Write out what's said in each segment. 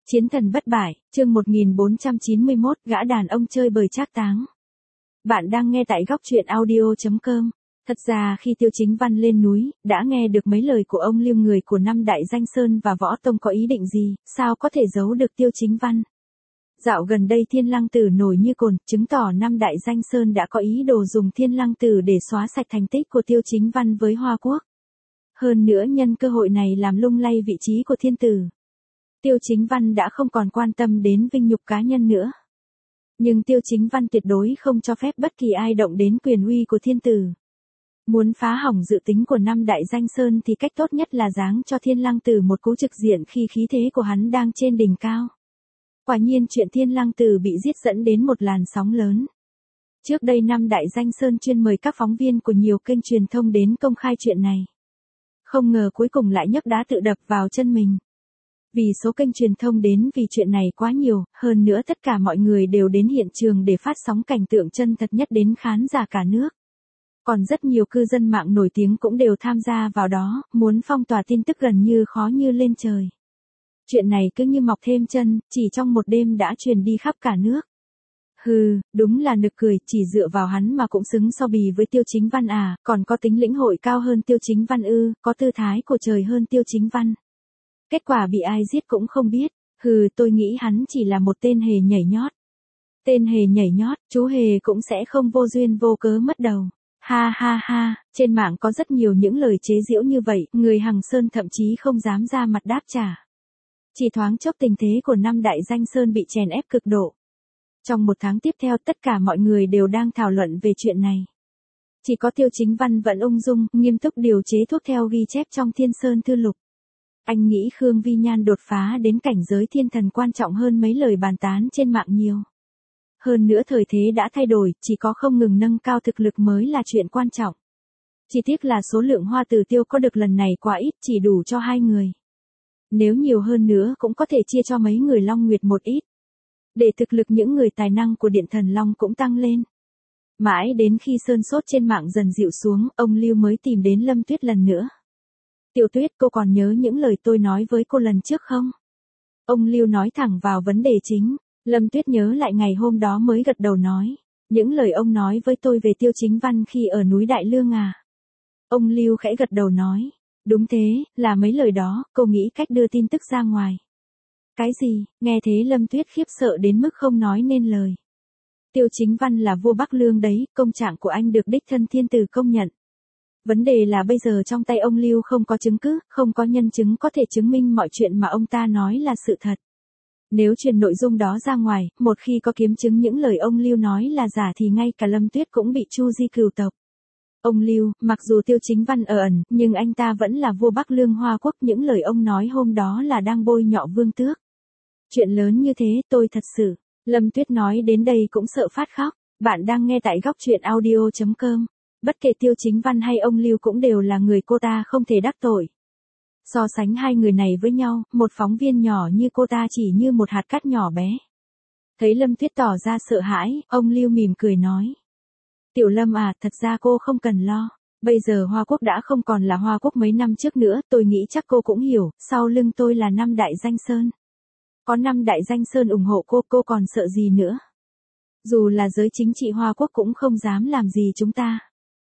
Chiến thần bất bại, chương 1491, gã đàn ông chơi bời trác táng. Bạn đang nghe tại góc truyện audio.com. Thật ra khi Tiêu Chính Văn lên núi, đã nghe được mấy lời của ông Liêu, người của năm đại danh sơn và võ tông có ý định gì, sao có thể giấu được Tiêu Chính Văn. Dạo gần đây Thiên Lăng Tử nổi như cồn, chứng tỏ năm đại danh sơn đã có ý đồ dùng Thiên Lăng Tử để xóa sạch thành tích của Tiêu Chính Văn với Hoa Quốc. Hơn nữa nhân cơ hội này làm lung lay vị trí của thiên tử. Tiêu Chính Văn đã không còn quan tâm đến vinh nhục cá nhân nữa. Nhưng Tiêu Chính Văn tuyệt đối không cho phép bất kỳ ai động đến quyền uy của thiên tử. Muốn phá hỏng dự tính của năm đại danh sơn thì cách tốt nhất là giáng cho Thiên Lăng Tử một cú trực diện khi khí thế của hắn đang trên đỉnh cao. Quả nhiên chuyện Thiên Lăng Tử bị giết dẫn đến một làn sóng lớn. Trước đây năm đại danh sơn chuyên mời các phóng viên của nhiều kênh truyền thông đến công khai chuyện này. Không ngờ cuối cùng lại nhấc đá tự đập vào chân mình. Vì số kênh truyền thông đến vì chuyện này quá nhiều, hơn nữa tất cả mọi người đều đến hiện trường để phát sóng cảnh tượng chân thật nhất đến khán giả cả nước. Còn rất nhiều cư dân mạng nổi tiếng cũng đều tham gia vào đó, muốn phong tỏa tin tức gần như khó như lên trời. Chuyện này cứ như mọc thêm chân, chỉ trong một đêm đã truyền đi khắp cả nước. Hừ, đúng là nực cười, chỉ dựa vào hắn mà cũng xứng so bì với Tiêu Chính Văn à, còn có tính lĩnh hội cao hơn Tiêu Chính Văn ư, có tư thái của trời hơn Tiêu Chính Văn. Kết quả bị ai giết cũng không biết, hừ, tôi nghĩ hắn chỉ là một tên hề nhảy nhót. Tên hề nhảy nhót, chú hề cũng sẽ không vô duyên vô cớ mất đầu. Ha ha ha, trên mạng có rất nhiều những lời chế giễu như vậy, người Hằng Sơn thậm chí không dám ra mặt đáp trả. Chỉ thoáng chốc tình thế của năm đại danh sơn bị chèn ép cực độ. Trong một tháng tiếp theo tất cả mọi người đều đang thảo luận về chuyện này. Chỉ có Tiêu Chính Văn vẫn ung dung, nghiêm túc điều chế thuốc theo ghi chép trong Thiên Sơn Thư Lục. Anh nghĩ Khương Vi Nhan đột phá đến cảnh giới thiên thần quan trọng hơn mấy lời bàn tán trên mạng nhiều. Hơn nữa thời thế đã thay đổi, chỉ có không ngừng nâng cao thực lực mới là chuyện quan trọng. Chỉ tiếc là số lượng hoa tử tiêu có được lần này quá ít, chỉ đủ cho 2 người. Nếu nhiều hơn nữa cũng có thể chia cho mấy người Long Nguyệt một ít. Để thực lực những người tài năng của Điện Thần Long cũng tăng lên. Mãi đến khi sơn sốt trên mạng dần dịu xuống, ông Lưu mới tìm đến Lâm Tuyết lần nữa. Tiểu Tuyết, cô còn nhớ những lời tôi nói với cô lần trước không? Ông Lưu nói thẳng vào vấn đề chính. Lâm Tuyết nhớ lại ngày hôm đó mới gật đầu nói. Những lời ông nói với tôi về Tiêu Chính Văn khi ở núi Đại Lương à? Ông Lưu khẽ gật đầu nói. Đúng thế, là mấy lời đó, cô nghĩ cách đưa tin tức ra ngoài. Cái gì? Nghe thế Lâm Tuyết khiếp sợ đến mức không nói nên lời. Tiêu Chính Văn là vua Bắc Lương đấy, công trạng của anh được đích thân thiên tử công nhận. Vấn đề là bây giờ trong tay ông Lưu không có chứng cứ, không có nhân chứng có thể chứng minh mọi chuyện mà ông ta nói là sự thật. Nếu truyền nội dung đó ra ngoài, một khi có kiếm chứng những lời ông Lưu nói là giả thì ngay cả Lâm Tuyết cũng bị chu di cửu tộc. Ông Lưu, mặc dù Tiêu Chính Văn ở ẩn, nhưng anh ta vẫn là vua Bắc Lương Hoa Quốc, những lời ông nói hôm đó là đang bôi nhọ vương tước. Chuyện lớn như thế, tôi thật sự. Lâm Tuyết nói đến đây cũng sợ phát khóc. Bạn đang nghe tại góc truyện audio.com. Bất kể Tiêu Chính Văn hay ông Lưu cũng đều là người cô ta không thể đắc tội. So sánh hai người này với nhau, một phóng viên nhỏ như cô ta chỉ như một hạt cát nhỏ bé. Thấy Lâm Tuyết tỏ ra sợ hãi, ông Lưu mỉm cười nói. Tiểu Lâm à, thật ra cô không cần lo. Bây giờ Hoa Quốc đã không còn là Hoa Quốc mấy năm trước nữa, tôi nghĩ chắc cô cũng hiểu, sau lưng tôi là năm đại danh sơn. Có 5 đại danh sơn ủng hộ cô còn sợ gì nữa. Dù là giới chính trị Hoa Quốc cũng không dám làm gì chúng ta.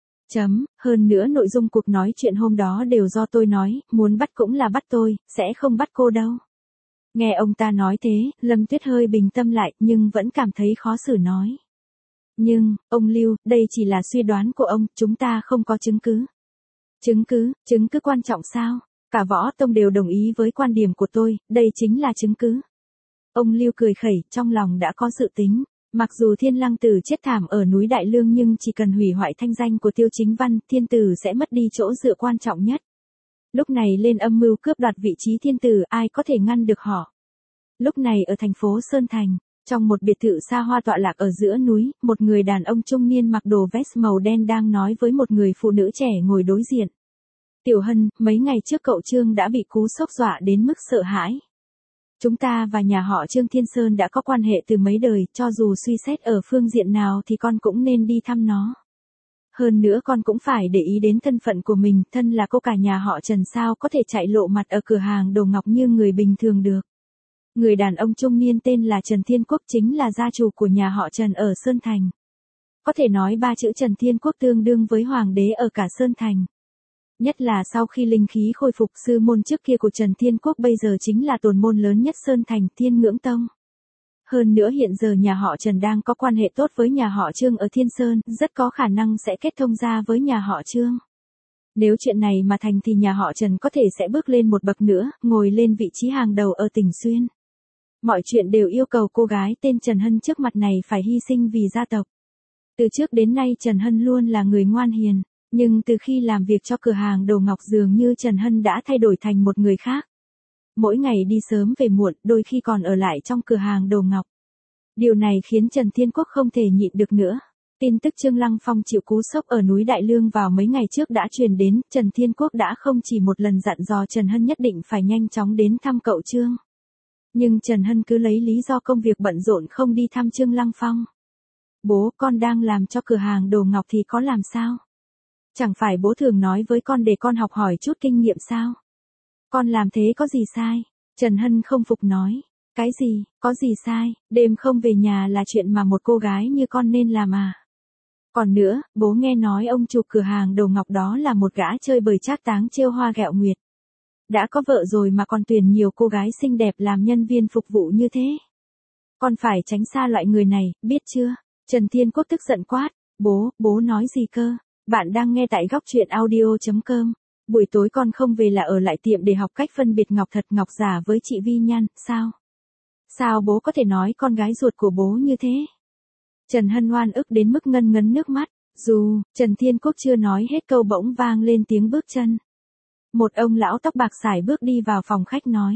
Hơn nữa nội dung cuộc nói chuyện hôm đó đều do tôi nói, muốn bắt cũng là bắt tôi, sẽ không bắt cô đâu. Nghe ông ta nói thế, Lâm Tuyết hơi bình tâm lại, nhưng vẫn cảm thấy khó xử nói. Nhưng, ông Lưu, đây chỉ là suy đoán của ông, chúng ta không có chứng cứ. Chứng cứ quan trọng sao? Cả võ tông đều đồng ý với quan điểm của tôi, đây chính là chứng cứ. Ông Lưu cười khẩy, trong lòng đã có dự tính. Mặc dù Thiên Lăng Tử chết thảm ở núi Đại Lương nhưng chỉ cần hủy hoại thanh danh của Tiêu Chính Văn, thiên tử sẽ mất đi chỗ dựa quan trọng nhất. Lúc này lên âm mưu cướp đoạt vị trí thiên tử, ai có thể ngăn được họ. Lúc này ở thành phố Sơn Thành, trong một biệt thự xa hoa tọa lạc ở giữa núi, một người đàn ông trung niên mặc đồ vest màu đen đang nói với một người phụ nữ trẻ ngồi đối diện. Tiểu Hân, mấy ngày trước cậu Trương đã bị cú sốc dọa đến mức sợ hãi. Chúng ta và nhà họ Trương Thiên Sơn đã có quan hệ từ mấy đời, cho dù suy xét ở phương diện nào thì con cũng nên đi thăm nó. Hơn nữa con cũng phải để ý đến thân phận của mình, thân là cô cả nhà họ Trần sao có thể chạy lộ mặt ở cửa hàng đồ ngọc như người bình thường được. Người đàn ông trung niên tên là Trần Thiên Quốc chính là gia chủ của nhà họ Trần ở Sơn Thành. Có thể nói ba chữ Trần Thiên Quốc tương đương với hoàng đế ở cả Sơn Thành. Nhất là sau khi linh khí khôi phục, sư môn trước kia của Trần Thiên Quốc bây giờ chính là tồn môn lớn nhất Sơn Thành, Thiên Ngưỡng Tông. Hơn nữa hiện giờ nhà họ Trần đang có quan hệ tốt với nhà họ Trương ở Thiên Sơn, rất có khả năng sẽ kết thông gia với nhà họ Trương. Nếu chuyện này mà thành thì nhà họ Trần có thể sẽ bước lên một bậc nữa, ngồi lên vị trí hàng đầu ở tỉnh Xuyên. Mọi chuyện đều yêu cầu cô gái tên Trần Hân trước mặt này phải hy sinh vì gia tộc. Từ trước đến nay Trần Hân luôn là người ngoan hiền, nhưng từ khi làm việc cho cửa hàng đồ ngọc dường như Trần Hân đã thay đổi thành một người khác. Mỗi ngày đi sớm về muộn, đôi khi còn ở lại trong cửa hàng đồ ngọc. Điều này khiến Trần Thiên Quốc không thể nhịn được nữa. Tin tức Trương Lăng Phong chịu cú sốc ở núi Đại Lương vào mấy ngày trước đã truyền đến, Trần Thiên Quốc đã không chỉ một lần dặn dò Trần Hân nhất định phải nhanh chóng đến thăm cậu Trương. Nhưng Trần Hân cứ lấy lý do công việc bận rộn không đi thăm Trương Lăng Phong. Bố, con đang làm cho cửa hàng đồ ngọc thì có làm sao? Chẳng phải bố thường nói với con để con học hỏi chút kinh nghiệm sao? Con làm thế có gì sai? Trần Hân không phục nói. Cái gì, có gì sai, đêm không về nhà là chuyện mà một cô gái như con nên làm à? Còn nữa, bố nghe nói ông chủ cửa hàng đồ ngọc đó là một gã chơi bời trác táng trêu hoa ghẹo nguyệt. Đã có vợ rồi mà còn tuyển nhiều cô gái xinh đẹp làm nhân viên phục vụ như thế. Con phải tránh xa loại người này, biết chưa? Trần Thiên Quốc tức giận quát. Bố nói gì cơ? Bạn đang nghe tại góc truyện audio.com. Buổi tối con không về là ở lại tiệm để học cách phân biệt ngọc thật ngọc giả với chị Vi Nhan, sao? Sao bố có thể nói con gái ruột của bố như thế? Trần Hân oan ức đến mức ngân ngấn nước mắt. Dù, Trần Thiên Quốc chưa nói hết câu bỗng vang lên tiếng bước chân. Một ông lão tóc bạc sải bước đi vào phòng khách nói.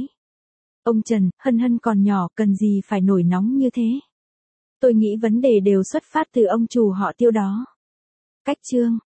Ông Trần, Hân còn nhỏ, cần gì phải nổi nóng như thế? Tôi nghĩ vấn đề đều xuất phát từ ông chủ họ Tiêu đó. Cách Trương,